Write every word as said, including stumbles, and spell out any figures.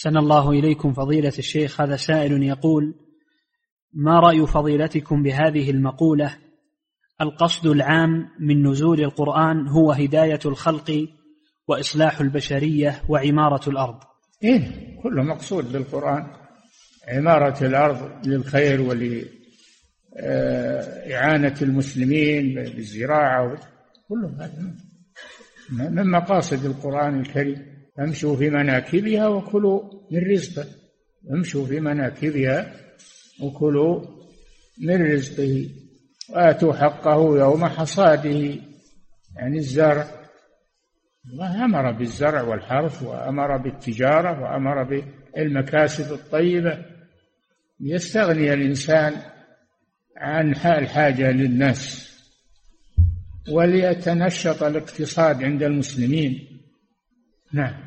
أحسن الله إليكم فضيلة الشيخ. هذا سائل يقول: ما رأي فضيلتكم بهذه المقولة: القصد العام من نزول القرآن هو هداية الخلق وإصلاح البشرية وعمارة الأرض؟ إيه، كله مقصود بالقرآن، عمارة الأرض للخير ولإعانة المسلمين بالزراعة، كله هذا من مقاصد القرآن الكريم. امشوا في مناكبها وكلوا من رزقه، امشوا في مناكبها وكلوا من رزقه وآتوا حقه يوم حصاده، يعني الزرع. الله أمر بالزرع والحرث وأمر بالتجارة وأمر بالمكاسب الطيبة ليستغني الإنسان عن الحاجة للناس وليتنشط الاقتصاد عند المسلمين. نعم.